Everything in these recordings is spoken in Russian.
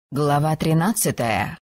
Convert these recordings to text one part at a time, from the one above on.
Глава 13.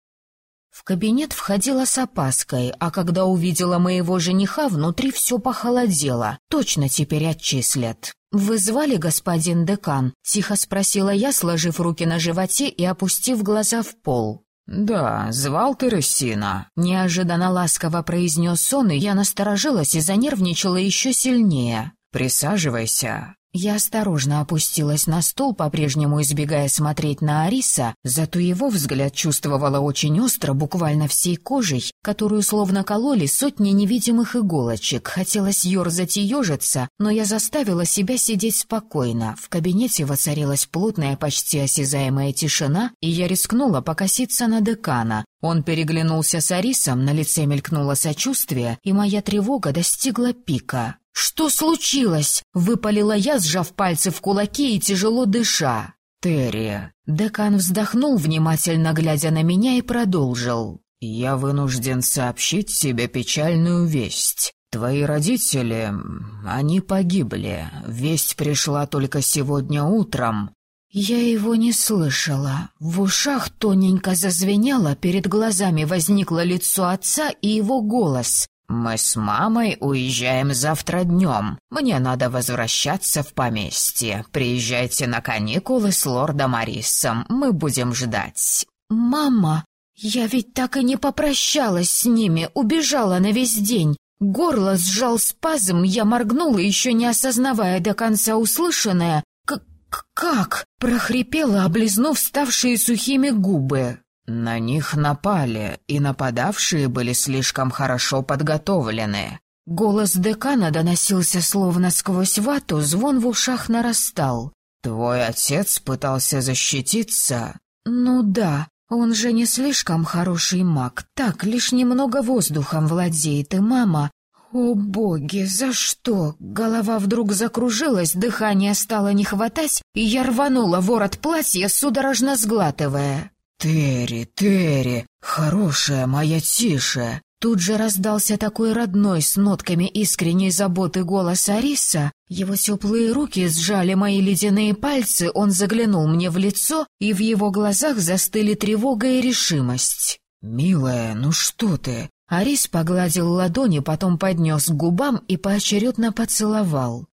В кабинет входила с опаской, а когда увидела моего жениха, внутри все похолодело. Точно теперь отчислят. «Вы звали, господин декан?» — тихо спросила я, сложив руки на животе и опустив глаза в пол. «Да, звал ты Рассина», — неожиданно ласково произнес он, и я насторожилась и занервничала еще сильнее. «Присаживайся». Я осторожно опустилась на стул, по-прежнему избегая смотреть на Ариса, зато его взгляд чувствовала очень остро, буквально всей кожей, которую словно кололи сотни невидимых иголочек. Хотелось ерзать и ежиться, но я заставила себя сидеть спокойно. В кабинете воцарилась плотная, почти осязаемая тишина, и я рискнула покоситься на декана. Он переглянулся с Арисом, на лице мелькнуло сочувствие, и моя тревога достигла пика. «Что случилось?» — выпалила я, сжав пальцы в кулаки и тяжело дыша. «Терри». Декан вздохнул, внимательно глядя на меня, и продолжил. «Я вынужден сообщить тебе печальную весть. Твои родители, они погибли. Весть пришла только сегодня утром». Я его не слышала. В ушах тоненько зазвенело, перед глазами возникло лицо отца и его голос. «Мы с мамой уезжаем завтра днем. Мне надо возвращаться в поместье. Приезжайте на каникулы с лордом Арисом. Мы будем ждать». «Мама, я ведь так и не попрощалась с ними, убежала на весь день». Горло сжал спазм, я моргнула, еще не осознавая до конца услышанное. «Как?» — прохрипела, облизнув ставшие сухими губы. «На них напали, и нападавшие были слишком хорошо подготовлены». Голос декана доносился словно сквозь вату, звон в ушах нарастал. «Твой отец пытался защититься?» «Ну да, он же не слишком хороший маг, так, лишь немного воздухом владеет, и мама...» «О боги, за что?» Голова вдруг закружилась, дыхания стало не хватать, и я рванула ворот платья, судорожно сглатывая. Терри, хорошая моя, тише!» Тут же раздался такой родной, с нотками искренней заботы голос Ариса. Его теплые руки сжали мои ледяные пальцы, он заглянул мне в лицо, и в его глазах застыли тревога и решимость. «Милая, ну что ты?» Арис погладил ладони, потом поднес к губам и поочередно поцеловал.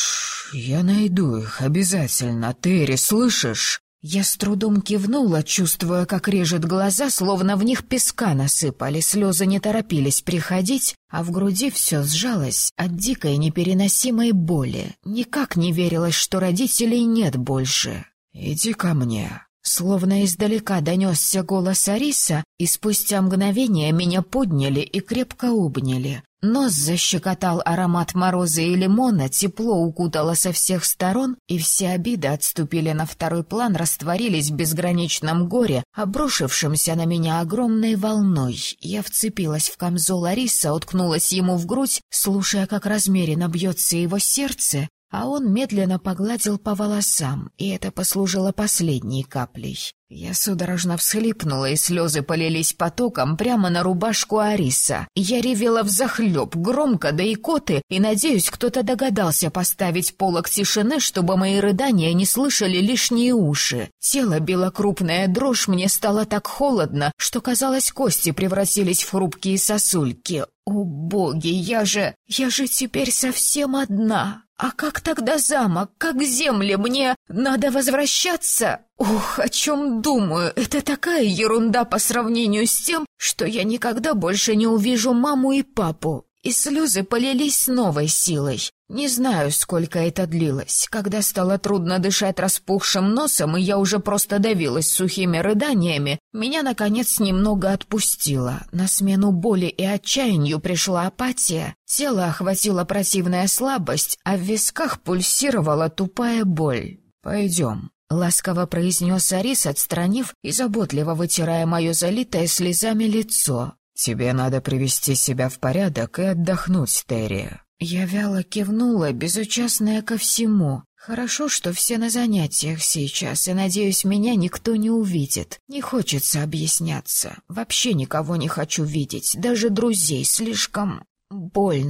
Я найду их обязательно, Терри, слышишь?» Я с трудом кивнула, чувствуя, как режет глаза, словно в них песка насыпали, слезы не торопились приходить, а в груди все сжалось от дикой непереносимой боли. Никак не верилось, что родителей нет больше. «Иди ко мне». Словно издалека донесся голос Ариса, и спустя мгновение меня подняли и крепко обняли. Нос защекотал аромат мороза и лимона, тепло укутало со всех сторон, и все обиды отступили на второй план, растворились в безграничном горе, обрушившемся на меня огромной волной. Я вцепилась в камзол Ариса, уткнулась ему в грудь, слушая, как размеренно бьется его сердце, а он медленно погладил по волосам, и это послужило последней каплей. Я судорожно всхлипнула, и слезы полились потоком прямо на рубашку Ариса. Я ревела взахлеб, громко до икоты, и, надеюсь, кто-то догадался поставить полог тишины, чтобы мои рыдания не слышали лишние уши. Тело било крупная дрожь, мне стало так холодно, что, казалось, кости превратились в хрупкие сосульки. О боги, я же теперь совсем одна. А как тогда замок, как земли? Мне надо возвращаться? Ох, о чем думаю? Это такая ерунда по сравнению с тем, что я никогда больше не увижу маму и папу. И слезы полились с новой силой. Не знаю, сколько это длилось. Когда стало трудно дышать распухшим носом, и я уже просто давилась сухими рыданиями, меня, наконец, немного отпустило. На смену боли и отчаянию пришла апатия. Тело охватила противная слабость, а в висках пульсировала тупая боль. «Пойдем», — ласково произнес Арис, отстранив и заботливо вытирая мое залитое слезами лицо. «Тебе надо привести себя в порядок и отдохнуть, Терри». Я вяло кивнула, безучастная ко всему. Хорошо, что все на занятиях сейчас, и, надеюсь, меня никто не увидит. Не хочется объясняться. Вообще никого не хочу видеть, даже друзей. Слишком больно.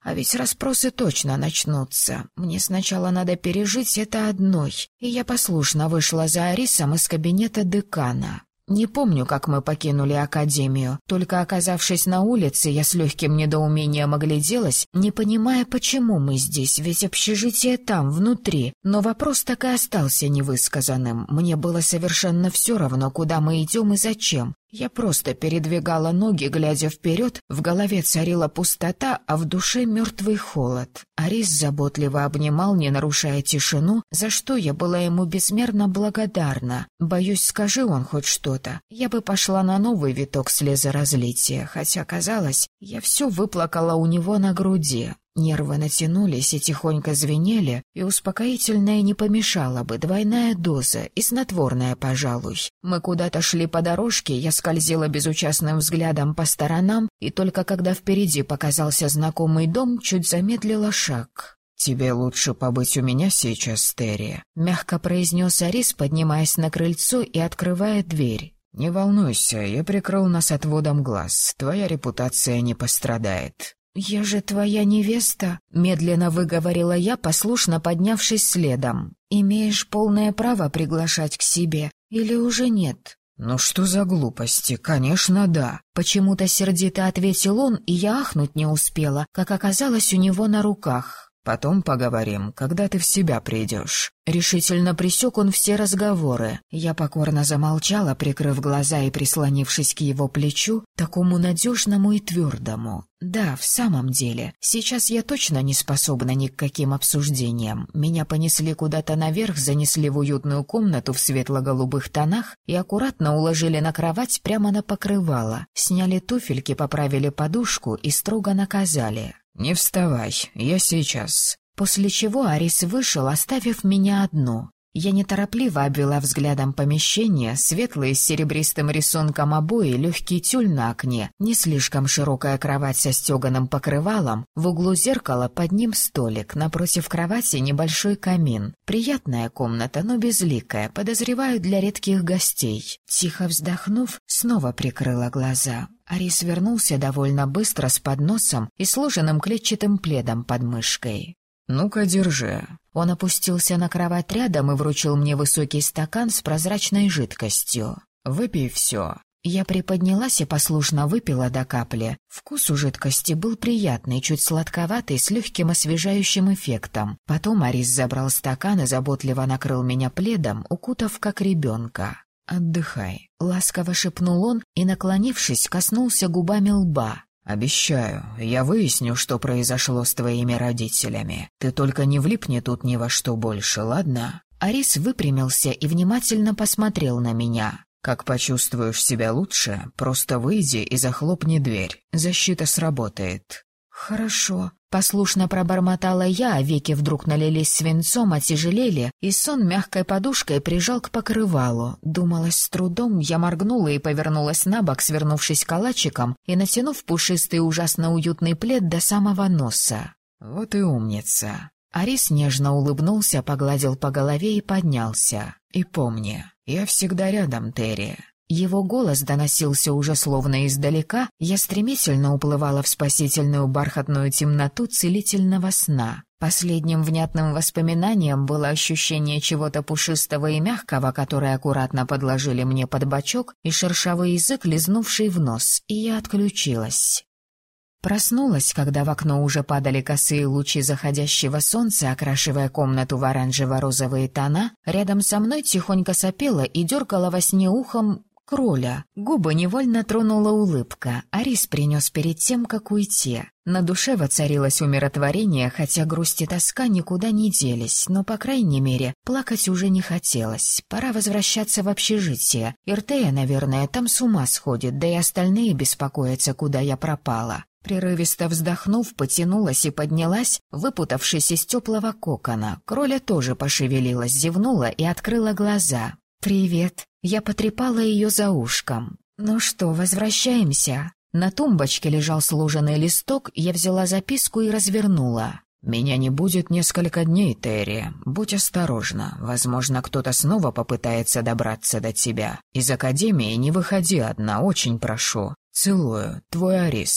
А ведь расспросы точно начнутся. Мне сначала надо пережить это одной. И я послушно вышла за Арисом из кабинета декана. Не помню, как мы покинули академию. Только оказавшись на улице, я с легким недоумением огляделась, не понимая, почему мы здесь, ведь общежитие там, внутри. Но вопрос так и остался невысказанным. Мне было совершенно все равно, куда мы идем и зачем. Я просто передвигала ноги, глядя вперед, в голове царила пустота, а в душе мертвый холод. Арис заботливо обнимал, не нарушая тишину, за что я была ему безмерно благодарна. Боюсь, скажи он хоть что-то, я бы пошла на новый виток слезоразлития, хотя, казалось, я все выплакала у него на груди. Нервы натянулись и тихонько звенели, и успокоительное не помешало бы, двойная доза и снотворная, пожалуй. Мы куда-то шли по дорожке, я скользила безучастным взглядом по сторонам, и только когда впереди показался знакомый дом, чуть замедлила шаг. «Тебе лучше побыть у меня сейчас, Терри», — мягко произнес Арис, поднимаясь на крыльцо и открывая дверь. «Не волнуйся, я прикрыл нас отводом глаз, твоя репутация не пострадает». «Я же твоя невеста», — медленно выговорила я, послушно поднявшись следом. «Имеешь полное право приглашать к себе, или уже нет?» «Ну что за глупости? Конечно, да». Почему-то сердито ответил он, и я ахнуть не успела, как оказалось у него на руках. «Потом поговорим, когда ты в себя придешь». Решительно пресек он все разговоры. Я покорно замолчала, прикрыв глаза и прислонившись к его плечу, такому надежному и твердому. Да, в самом деле, сейчас я точно не способна ни к каким обсуждениям. Меня понесли куда-то наверх, занесли в уютную комнату в светло-голубых тонах и аккуратно уложили на кровать прямо на покрывало. Сняли туфельки, поправили подушку и строго наказали. «Не вставай, я сейчас». После чего Арис вышел, оставив меня одну. Я неторопливо обвела взглядом помещение, светлые с серебристым рисунком обои, легкий тюль на окне, не слишком широкая кровать со стеганым покрывалом, в углу зеркала, под ним столик, напротив кровати небольшой камин. Приятная комната, но безликая, подозреваю, для редких гостей. Тихо вздохнув, снова прикрыла глаза. Арис вернулся довольно быстро с подносом и сложенным клетчатым пледом под мышкой. «Ну-ка, держи». Он опустился на кровать рядом и вручил мне высокий стакан с прозрачной жидкостью. «Выпей все». Я приподнялась и послушно выпила до капли. Вкус у жидкости был приятный, чуть сладковатый, с легким освежающим эффектом. Потом Арис забрал стакан и заботливо накрыл меня пледом, укутав как ребенка. «Отдыхай», — ласково шепнул он и, наклонившись, коснулся губами лба. «Обещаю, я выясню, что произошло с твоими родителями. Ты только не влипни тут ни во что больше, ладно?» Арис выпрямился и внимательно посмотрел на меня. «Как почувствуешь себя лучше, просто выйди и захлопни дверь. Защита сработает». «Хорошо», — послушно пробормотала я, а веки вдруг налились свинцом, отяжелели, и сон мягкой подушкой прижал к покрывалу. Думалось с трудом, я моргнула и повернулась на бок, свернувшись калачиком и натянув пушистый ужасно уютный плед до самого носа. «Вот и умница». Арис нежно улыбнулся, погладил по голове и поднялся. «И помни, я всегда рядом, Терри». Его голос доносился уже словно издалека, я стремительно уплывала в спасительную бархатную темноту целительного сна. Последним внятным воспоминанием было ощущение чего-то пушистого и мягкого, которое аккуратно подложили мне под бочок, и шершавый язык, лизнувший в нос, и я отключилась. Проснулась, когда в окно уже падали косые лучи заходящего солнца, окрашивая комнату в оранжево-розовые тона. Рядом со мной тихонько сопела и дергала во сне ухом кроля. Губы невольно тронула улыбка. Арис принес перед тем, как уйти. На душе воцарилось умиротворение, хотя грусть и тоска никуда не делись, но, по крайней мере, плакать уже не хотелось. Пора возвращаться в общежитие. Иртея, наверное, там с ума сходит, да и остальные беспокоятся, куда я пропала. Прерывисто вздохнув, потянулась и поднялась, выпутавшись из теплого кокона. Кроля тоже пошевелилась, зевнула и открыла глаза. «Привет». Я потрепала ее за ушком. «Ну что, возвращаемся?» На тумбочке лежал сложенный листок, я взяла записку и развернула. «Меня не будет несколько дней, Терри. Будь осторожна. Возможно, кто-то снова попытается добраться до тебя. Из академии не выходи одна, очень прошу. Целую. Твой Арис».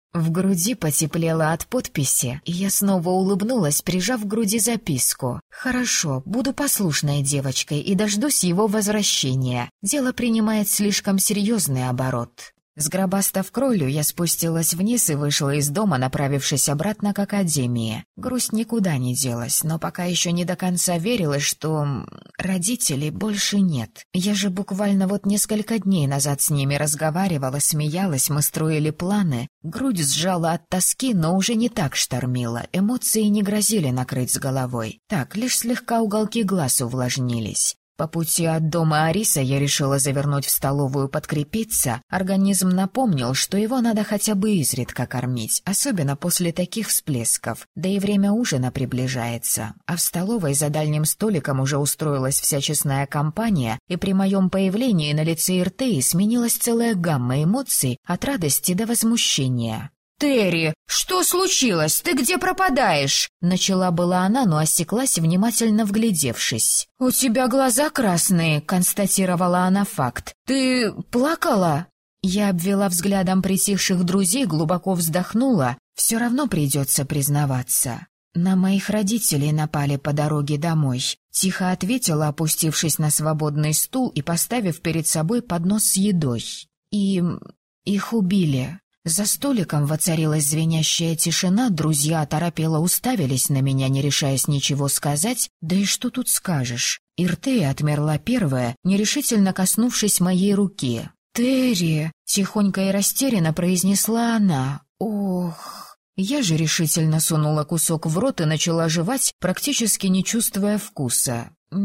В груди потеплело от подписи, и я снова улыбнулась, прижав к груди записку. «Хорошо, буду послушной девочкой и дождусь его возвращения. Дело принимает слишком серьезный оборот». Сгробастав кролю, я спустилась вниз и вышла из дома, направившись обратно к академии. Грусть никуда не делась, но пока еще не до конца верилась, что родителей больше нет. Я же буквально вот несколько дней назад с ними разговаривала, смеялась, мы строили планы. Грудь сжала от тоски, но уже не так штормила, эмоции не грозили накрыть с головой. Так, лишь слегка уголки глаз увлажнились. По пути от дома Ариса я решила завернуть в столовую подкрепиться. Организм напомнил, что его надо хотя бы изредка кормить, особенно после таких всплесков. Да и время ужина приближается. А в столовой за дальним столиком уже устроилась вся честная компания, и при моем появлении на лице Иртеи сменилась целая гамма эмоций от радости до возмущения. «Терри, что случилось? Ты где пропадаешь?» Начала была она, но осеклась, внимательно вглядевшись. «У тебя глаза красные», — констатировала она факт. «Ты плакала?» Я обвела взглядом притихших друзей, глубоко вздохнула. Все равно придется признаваться. «На моих родителей напали по дороге домой», — тихо ответила, опустившись на свободный стул и поставив перед собой поднос с едой. «И их убили». За столиком воцарилась звенящая тишина, друзья оторопело уставились на меня, не решаясь ничего сказать. Да и что тут скажешь? Иртея отмерла первая, нерешительно коснувшись моей руки. «Терри!» — тихонько и растерянно произнесла она. «Ох!» Я же решительно сунула кусок в рот и начала жевать, практически не чувствуя вкуса.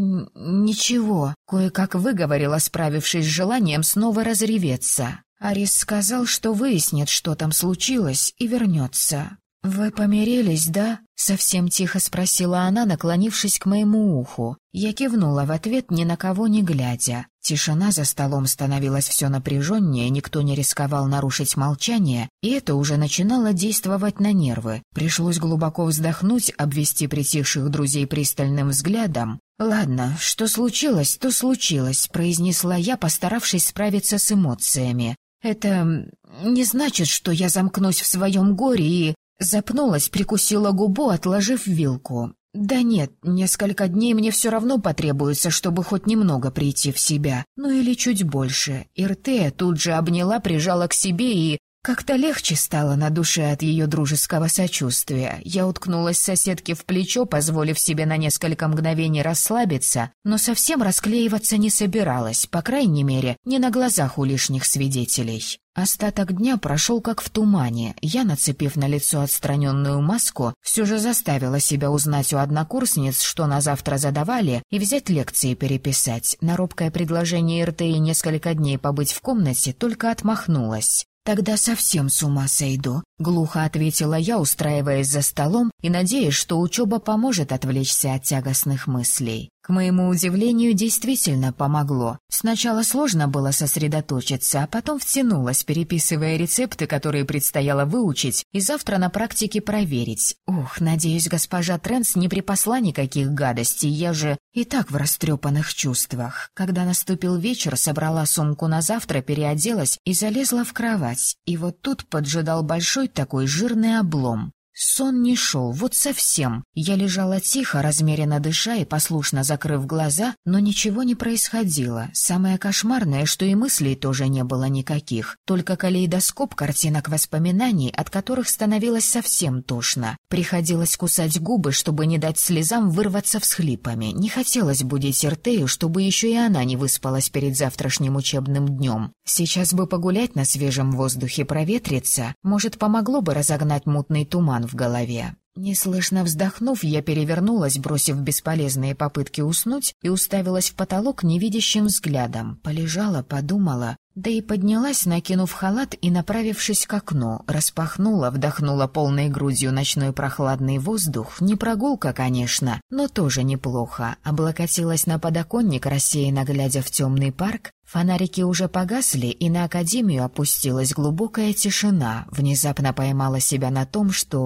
«Ничего», — кое-как выговорила, справившись с желанием снова разреветься. Арис сказал, что выяснит, что там случилось, и вернется. «Вы помирились, да?» — совсем тихо спросила она, наклонившись к моему уху. Я кивнула в ответ, ни на кого не глядя. Тишина за столом становилась все напряженнее, никто не рисковал нарушить молчание, и это уже начинало действовать на нервы. Пришлось глубоко вздохнуть, обвести притихших друзей пристальным взглядом. «Ладно, что случилось, то случилось», — произнесла я, постаравшись справиться с эмоциями. «Это не значит, что я замкнусь в своем горе и...» Запнулась, прикусила губу, отложив вилку. «Да нет, несколько дней мне все равно потребуется, чтобы хоть немного прийти в себя. Ну или чуть больше». Иртея тут же обняла, прижала к себе и... Как-то легче стало на душе от ее дружеского сочувствия. Я уткнулась соседке в плечо, позволив себе на несколько мгновений расслабиться, но совсем расклеиваться не собиралась, по крайней мере, не на глазах у лишних свидетелей. Остаток дня прошел как в тумане. Я, нацепив на лицо отстраненную маску, все же заставила себя узнать у однокурсниц, что на завтра задавали, и взять лекции переписать. На робкое предложение Иртеи несколько дней побыть в комнате только отмахнулась. «Тогда совсем с ума сойду», — глухо ответила я, устраиваясь за столом и надеясь, что учеба поможет отвлечься от тягостных мыслей. К моему удивлению, действительно помогло. Сначала сложно было сосредоточиться, а потом втянулась, переписывая рецепты, которые предстояло выучить, и завтра на практике проверить. Ох, надеюсь, госпожа Тренс не припасла никаких гадостей, я же и так в растрепанных чувствах. Когда наступил вечер, собрала сумку на завтра, переоделась и залезла в кровать. И вот тут поджидал большой такой жирный облом. Сон не шел, вот совсем. Я лежала тихо, размеренно дыша и послушно закрыв глаза, но ничего не происходило. Самое кошмарное, что и мыслей тоже не было никаких, только калейдоскоп картинок воспоминаний, от которых становилось совсем тошно. Приходилось кусать губы, чтобы не дать слезам вырваться всхлипами. Не хотелось будить Иртею, чтобы еще и она не выспалась перед завтрашним учебным днем. Сейчас бы погулять на свежем воздухе, проветриться, может, помогло бы разогнать мутный туман в голове. Неслышно вздохнув, я перевернулась, бросив бесполезные попытки уснуть, и уставилась в потолок невидящим взглядом. Полежала, подумала, да и поднялась, накинув халат и направившись к окну. Распахнула, вдохнула полной грудью ночной прохладный воздух. Не прогулка, конечно, но тоже неплохо. Облокотилась на подоконник, рассеянно глядя в темный парк. Фонарики уже погасли, и на академию опустилась глубокая тишина. Внезапно поймала себя на том, что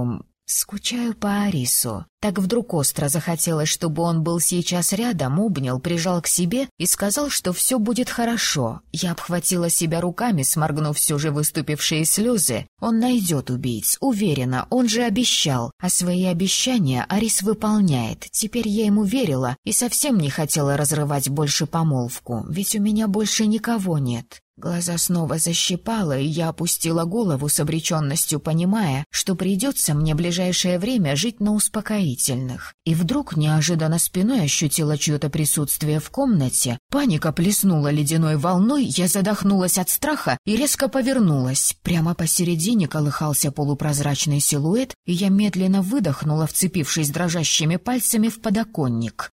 Скучаю по Арису. Так вдруг остро захотелось, чтобы он был сейчас рядом, обнял, прижал к себе и сказал, что все будет хорошо. Я обхватила себя руками, сморгнув все же выступившие слезы. Он найдет убийц, уверена, он же обещал. А свои обещания Арис выполняет. Теперь я ему верила и совсем не хотела разрывать больше помолвку, ведь у меня больше никого нет. Глаза снова защипало, и я опустила голову с обреченностью, понимая, что придется мне ближайшее время жить на успокоительных. И вдруг неожиданно спиной ощутила чье-то присутствие в комнате. Паника плеснула ледяной волной, я задохнулась от страха и резко повернулась. Прямо посередине колыхался полупрозрачный силуэт, и я медленно выдохнула, вцепившись дрожащими пальцами в подоконник.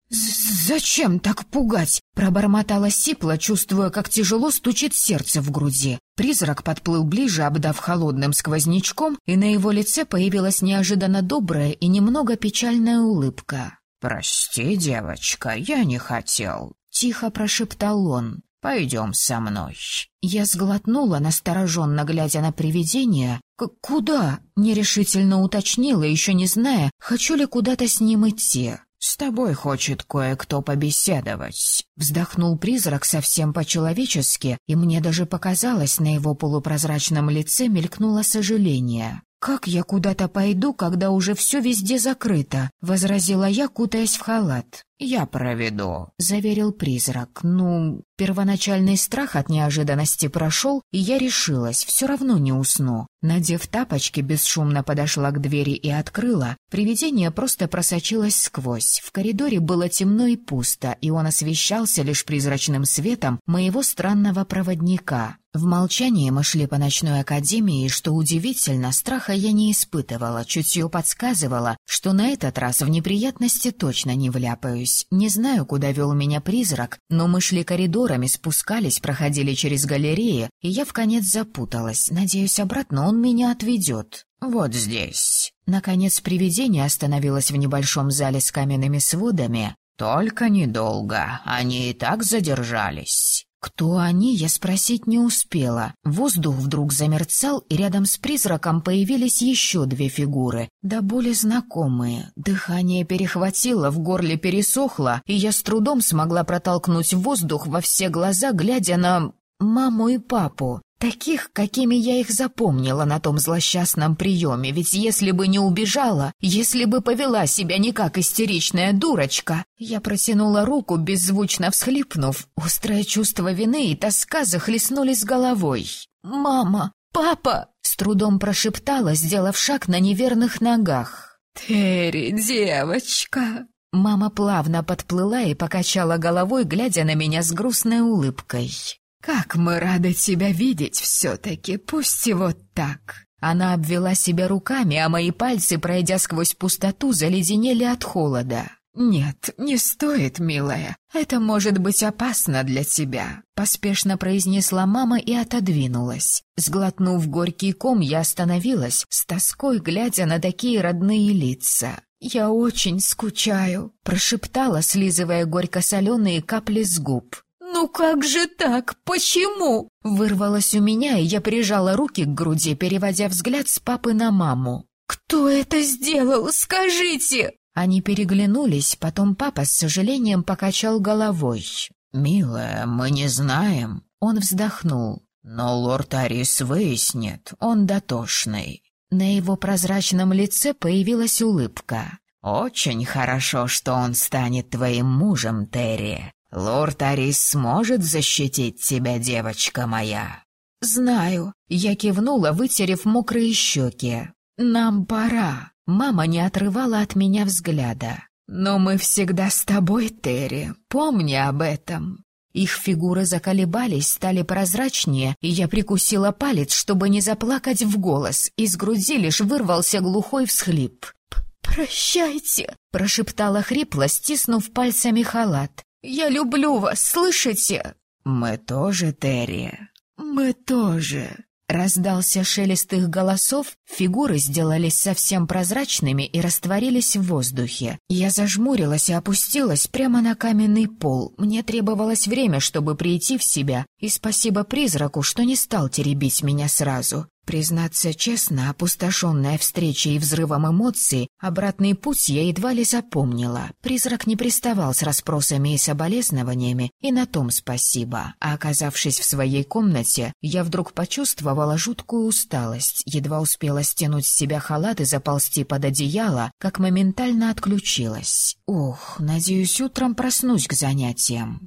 «Зачем так пугать?» — пробормотала сипло, чувствуя, как тяжело стучит сердце в груди. Призрак подплыл ближе, обдав холодным сквознячком, и на его лице появилась неожиданно добрая и немного печальная улыбка. «Прости, девочка, я не хотел», — тихо прошептал он. «Пойдем со мной». Я сглотнула, настороженно глядя на привидение. «Куда?» — нерешительно уточнила, еще не зная, хочу ли куда-то с ним идти. «С тобой хочет кое-кто побеседовать», — вздохнул призрак совсем по-человечески, и мне даже показалось, на его полупрозрачном лице мелькнуло сожаление. «Как я куда-то пойду, когда уже все везде закрыто?» — возразила я, кутаясь в халат. «Я проведу», — заверил призрак. Первоначальный страх от неожиданности прошел, и я решилась, все равно не усну. Надев тапочки, бесшумно подошла к двери и открыла. Привидение просто просочилось сквозь. В коридоре было темно и пусто, и он освещался лишь призрачным светом моего странного проводника. В молчании мы шли по ночной академии, и, что удивительно, страха я не испытывала, чутье подсказывало, что на этот раз в неприятности точно не вляпаюсь. Не знаю, куда вел меня призрак, но мы шли коридорами, спускались, проходили через галереи, и я вконец запуталась. Надеюсь, обратно он меня отведет. «Вот здесь». Наконец привидение остановилось в небольшом зале с каменными сводами. «Только недолго, они и так задержались». Кто они, я спросить не успела. Воздух вдруг замерцал, и рядом с призраком появились еще две фигуры, да более знакомые. Дыхание перехватило, в горле пересохло, и я с трудом смогла протолкнуть воздух во все глаза, глядя на маму и папу. Таких, какими я их запомнила на том злосчастном приеме, ведь если бы не убежала, если бы повела себя не как истеричная дурочка. Я протянула руку, беззвучно всхлипнув. Острое чувство вины и тоска захлестнули с головой. «Мама! Папа!» — с трудом прошептала, сделав шаг на неверных ногах. «Терри, девочка!» Мама плавно подплыла и покачала головой, глядя на меня с грустной улыбкой. «Как мы рады тебя видеть все-таки, пусть и вот так». Она обвела себя руками, а мои пальцы, пройдя сквозь пустоту, заледенели от холода. «Нет, не стоит, милая, это может быть опасно для тебя», — поспешно произнесла мама и отодвинулась. Сглотнув горький ком, я остановилась, с тоской глядя на такие родные лица. «Я очень скучаю», — прошептала, слизывая горько-соленые капли с губ. «Ну как же так? Почему?» Вырвалось у меня, и я прижала руки к груди, переводя взгляд с папы на маму. «Кто это сделал? Скажите!» Они переглянулись, потом папа с сожалением покачал головой. «Милая, мы не знаем». Он вздохнул. «Но лорд Арис выяснит, он дотошный». На его прозрачном лице появилась улыбка. «Очень хорошо, что он станет твоим мужем, Терри. Лорд Арис сможет защитить тебя, девочка моя». «Знаю», — я кивнула, вытерев мокрые щеки. «Нам пора». Мама не отрывала от меня взгляда. «Но мы всегда с тобой, Терри, помни об этом». Их фигуры заколебались, стали прозрачнее, и я прикусила палец, чтобы не заплакать в голос. Из груди лишь вырвался глухой всхлип. «Прощайте», — прошептала хрипло, стиснув пальцами халат. «Я люблю вас, слышите?» «Мы тоже, Терри». «Мы тоже». Раздался шелест их голосов, фигуры сделались совсем прозрачными и растворились в воздухе. Я зажмурилась и опустилась прямо на каменный пол. Мне требовалось время, чтобы прийти в себя, и спасибо призраку, что не стал теребить меня сразу. Признаться честно, опустошенная встречей и взрывом эмоций, обратный путь я едва ли запомнила. Призрак не приставал с расспросами и соболезнованиями, и на том спасибо. А оказавшись в своей комнате, я вдруг почувствовала жуткую усталость, едва успела стянуть с себя халат и заползти под одеяло, как моментально отключилась. Ох, надеюсь, утром проснусь к занятиям.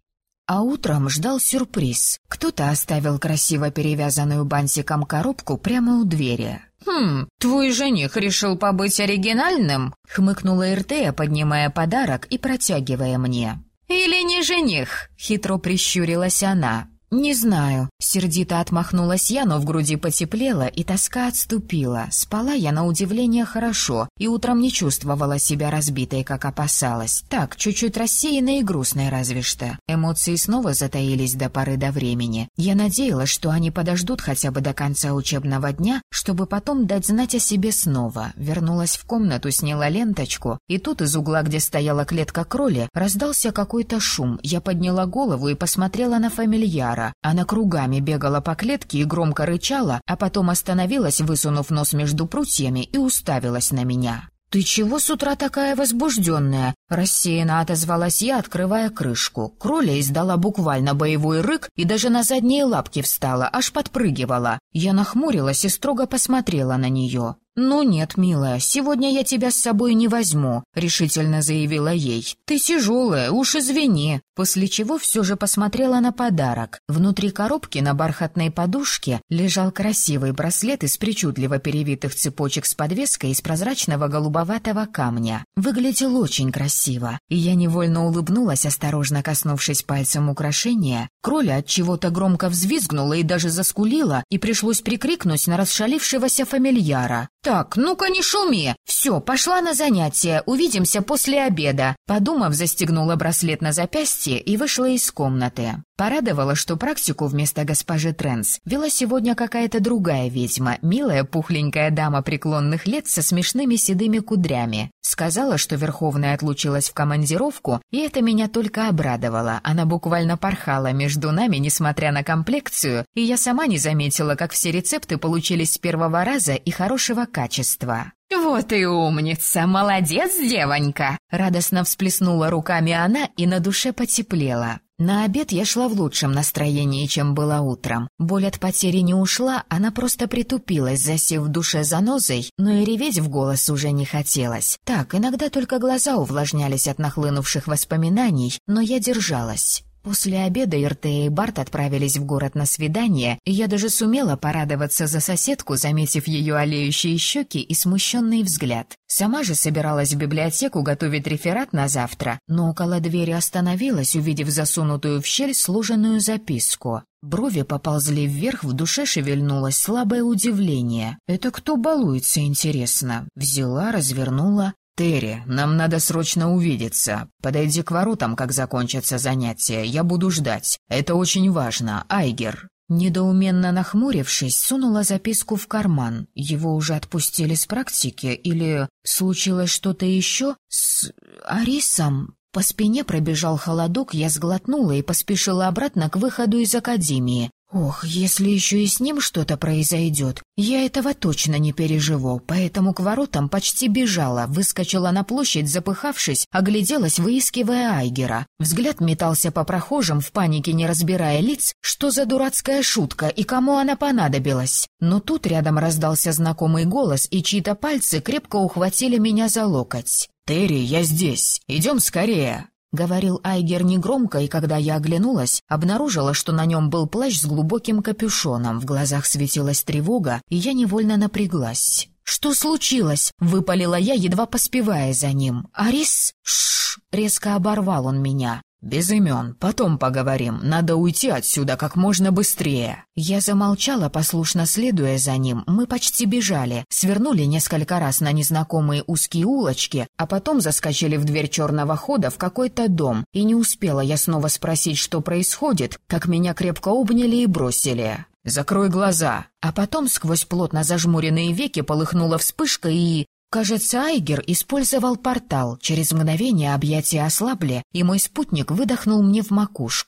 А утром ждал сюрприз. Кто-то оставил красиво перевязанную бантиком коробку прямо у двери. «Твой жених решил побыть оригинальным?» — хмыкнула Иртея, поднимая подарок и протягивая мне. «Или не жених?» — хитро прищурилась она. «Не знаю». Сердито отмахнулась я, но в груди потеплело, и тоска отступила. Спала я на удивление хорошо, и утром не чувствовала себя разбитой, как опасалась. Так, чуть-чуть рассеянной и грустной разве что. Эмоции снова затаились до поры до времени. Я надеялась, что они подождут хотя бы до конца учебного дня, чтобы потом дать знать о себе снова. Вернулась в комнату, сняла ленточку, и тут из угла, где стояла клетка кроли, раздался какой-то шум. Я подняла голову и посмотрела на фамильяра. Она кругами бегала по клетке и громко рычала, а потом остановилась, высунув нос между прутьями, и уставилась на меня. «Ты чего с утра такая возбужденная?» — рассеянно отозвалась я, открывая крышку. Кроля издала буквально боевой рык и даже на задние лапки встала, аж подпрыгивала. Я нахмурилась и строго посмотрела на нее. «Ну нет, милая, сегодня я тебя с собой не возьму», — решительно заявила ей. «Ты тяжелая, уж извини». После чего все же посмотрела на подарок. Внутри коробки на бархатной подушке лежал красивый браслет из причудливо перевитых цепочек с подвеской из прозрачного голубоватого камня. Выглядел очень красиво, и я невольно улыбнулась, осторожно коснувшись пальцем украшения. Кроля от чего-то громко взвизгнула и даже заскулила, и пришлось прикрикнуть на расшалившегося фамильяра. «Так, ну-ка не шуми! Все, пошла на занятия, увидимся после обеда!» Подумав, застегнула браслет на запястье и вышла из комнаты. Порадовало, что практику вместо госпожи Тренс вела сегодня какая-то другая ведьма, милая пухленькая дама преклонных лет со смешными седыми кудрями. Сказала, что Верховная отлучилась в командировку, и это меня только обрадовало. Она буквально порхала между нами, несмотря на комплекцию, и я сама не заметила, как все рецепты получились с первого раза и хорошего качества. «Вот и умница! Молодец, девонька!» Радостно всплеснула руками она, и на душе потеплело. На обед я шла в лучшем настроении, чем была утром. Боль от потери не ушла, она просто притупилась, засев в душе занозой, но и реветь в голос уже не хотелось. Так, иногда только глаза увлажнялись от нахлынувших воспоминаний, но я держалась. После обеда Иртея и Барт отправились в город на свидание, и я даже сумела порадоваться за соседку, заметив ее олеющие щеки и смущенный взгляд. Сама же собиралась в библиотеку готовить реферат на завтра, но около двери остановилась, увидев засунутую в щель сложенную записку. Брови поползли вверх, в душе шевельнулось слабое удивление. «Это кто балуется, интересно?» Взяла, развернула. «Терри, нам надо срочно увидеться. Подойди к воротам, как закончатся занятия. Я буду ждать. Это очень важно. Айгер». Недоуменно нахмурившись, сунула записку в карман. Его уже отпустили с практики или случилось что-то еще с Арисом? По спине пробежал холодок, я сглотнула и поспешила обратно к выходу из академии. Ох, если еще и с ним что-то произойдет, я этого точно не переживу, поэтому к воротам почти бежала, выскочила на площадь, запыхавшись, огляделась, выискивая Айгера. Взгляд метался по прохожим, в панике не разбирая лиц, что за дурацкая шутка и кому она понадобилась. Но тут рядом раздался знакомый голос, и чьи-то пальцы крепко ухватили меня за локоть. «Терри, я здесь! Идем скорее!» — говорил Айгер негромко, и когда я оглянулась, обнаружила, что на нем был плащ с глубоким капюшоном, в глазах светилась тревога, и я невольно напряглась. «Что случилось?» — выпалила я, едва поспевая за ним. «Арис?» «Шш!» — резко оборвал он меня. «Без имен, потом поговорим, надо уйти отсюда как можно быстрее». Я замолчала, послушно следуя за ним. Мы почти бежали, свернули несколько раз на незнакомые узкие улочки, а потом заскочили в дверь черного хода в какой-то дом, и не успела я снова спросить, что происходит, как меня крепко обняли и бросили. «Закрой глаза». А потом сквозь плотно зажмуренные веки полыхнула вспышка и... Кажется, Айгер использовал портал. Через мгновение объятия ослабли, и мой спутник выдохнул мне в макушку.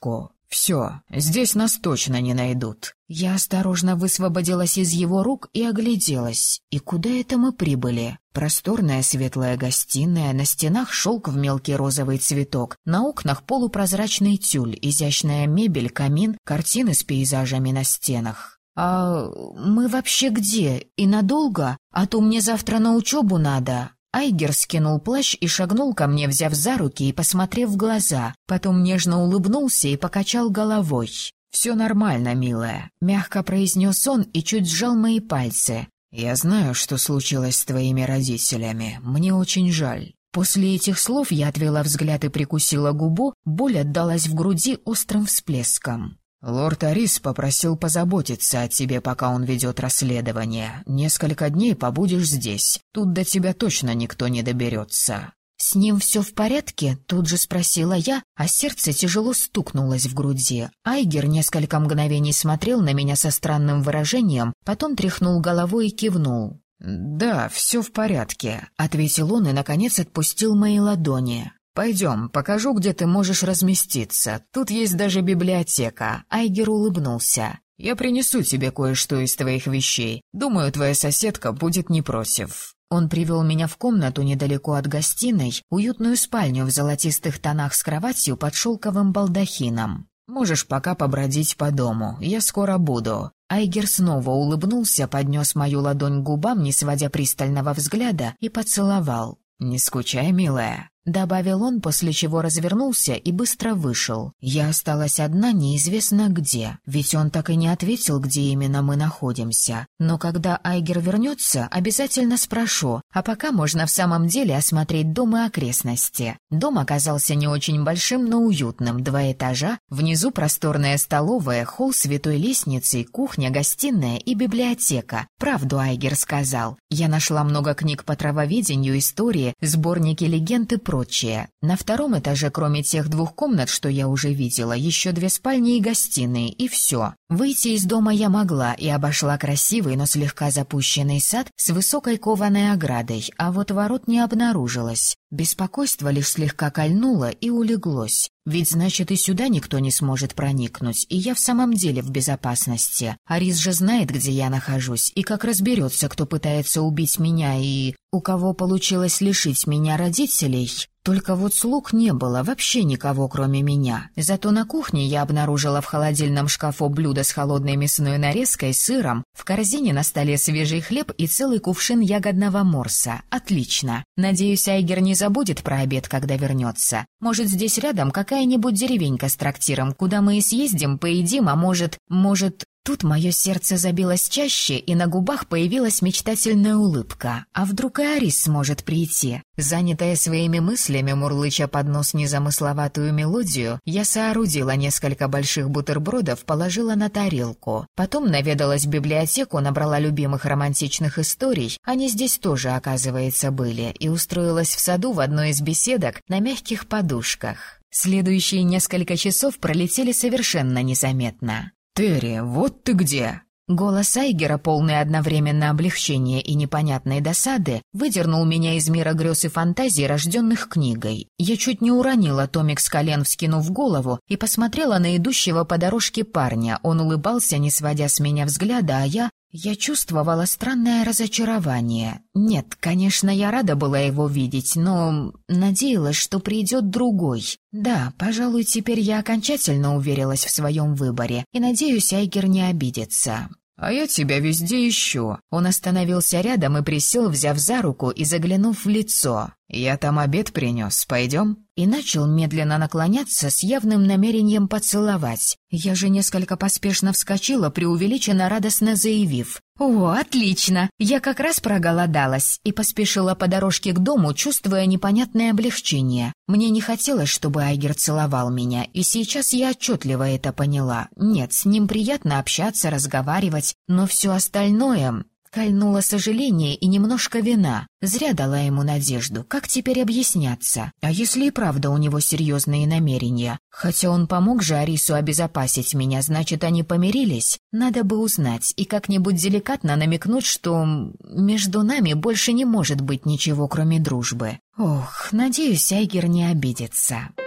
«Все, здесь нас точно не найдут». Я осторожно высвободилась из его рук и огляделась. И куда это мы прибыли? Просторная светлая гостиная, на стенах шелк в мелкий розовый цветок, на окнах полупрозрачный тюль, изящная мебель, камин, картины с пейзажами на стенах. «А мы вообще где? И надолго? А то мне завтра на учебу надо». Айгер скинул плащ и шагнул ко мне, взяв за руки и посмотрев в глаза. Потом нежно улыбнулся и покачал головой. «Все нормально, милая», — мягко произнес он и чуть сжал мои пальцы. «Я знаю, что случилось с твоими родителями. Мне очень жаль». После этих слов я отвела взгляд и прикусила губу, боль отдалась в груди острым всплеском. «Лорд Арис попросил позаботиться о тебе, пока он ведет расследование. Несколько дней побудешь здесь. Тут до тебя точно никто не доберется». «С ним все в порядке?» — тут же спросила я, а сердце тяжело стукнулось в груди. Айгер несколько мгновений смотрел на меня со странным выражением, потом тряхнул головой и кивнул. «Да, все в порядке», — ответил он и, наконец, отпустил мои ладони. «Пойдем, покажу, где ты можешь разместиться. Тут есть даже библиотека». Айгер улыбнулся. «Я принесу тебе кое-что из твоих вещей. Думаю, твоя соседка будет не против». Он привел меня в комнату недалеко от гостиной, уютную спальню в золотистых тонах с кроватью под шелковым балдахином. «Можешь пока побродить по дому. Я скоро буду». Айгер снова улыбнулся, поднес мою ладонь к губам, не сводя пристального взгляда, и поцеловал. «Не скучай, милая», — добавил он, после чего развернулся и быстро вышел. Я осталась одна неизвестно где, ведь он так и не ответил, где именно мы находимся. Но когда Айгер вернется, обязательно спрошу, а пока можно в самом деле осмотреть дом и окрестности. Дом оказался не очень большим, но уютным, 2 этажа, внизу просторная столовая, холл с витой лестницей, кухня, гостиная и библиотека. Правду Айгер сказал. Я нашла много книг по травоведению, истории, сборники легенд и прочее. На 2 этаже, кроме тех 2 комнат, что я уже видела, еще 2 спальни и гостиные, и все. Выйти из дома я могла и обошла красивый, но слегка запущенный сад с высокой кованой оградой, а вот ворот не обнаружилось. Беспокойство лишь слегка кольнуло и улеглось. Ведь значит, и сюда никто не сможет проникнуть, и я в самом деле в безопасности. Арис же знает, где я нахожусь, и как разберется, кто пытается убить меня и у кого получилось лишить меня родителей. Только вот слуг не было, вообще никого, кроме меня. Зато на кухне я обнаружила в холодильном шкафу блюдо с холодной мясной нарезкой, сыром, в корзине на столе свежий хлеб и целый кувшин ягодного морса. Отлично. Надеюсь, Айгер не забудет про обед, когда вернется. Может, здесь рядом какая-нибудь деревенька с трактиром, куда мы и съездим, поедим, а может... Тут мое сердце забилось чаще, и на губах появилась мечтательная улыбка. А вдруг и Арис сможет прийти? Занятая своими мыслями, мурлыча под нос незамысловатую мелодию, я соорудила несколько больших бутербродов, положила на тарелку. Потом наведалась в библиотеку, набрала любимых романтичных историй, они здесь тоже, оказывается, были, и устроилась в саду в одной из беседок на мягких подушках. Следующие несколько часов пролетели совершенно незаметно. «Терри, вот ты где!» Голос Айгера, полный одновременно облегчения и непонятной досады, выдернул меня из мира грез и фантазий, рожденных книгой. Я чуть не уронила томик с колен, вскинув голову, и посмотрела на идущего по дорожке парня. Он улыбался, не сводя с меня взгляда, а я чувствовала странное разочарование. Нет, конечно, я рада была его видеть, но надеялась, что придет другой. Да, пожалуй, теперь я окончательно уверилась в своем выборе, и, надеюсь, Айгер не обидится. «А я тебя везде ищу». Он остановился рядом и присел, взяв за руку и заглянув в лицо. «Я там обед принес, пойдем?» И начал медленно наклоняться с явным намерением поцеловать. Я же несколько поспешно вскочила, преувеличенно радостно заявив: «О, отлично! Я как раз проголодалась!» и поспешила по дорожке к дому, чувствуя непонятное облегчение. Мне не хотелось, чтобы Айгер целовал меня, и сейчас я отчетливо это поняла. Нет, с ним приятно общаться, разговаривать, но все остальное... Кольнуло сожаление и немножко вина. Зря дала ему надежду. Как теперь объясняться? А если и правда у него серьезные намерения? Хотя он помог же Арису обезопасить меня, значит, они помирились? Надо бы узнать и как-нибудь деликатно намекнуть, что между нами больше не может быть ничего, кроме дружбы. Ох, надеюсь, Айгер не обидится.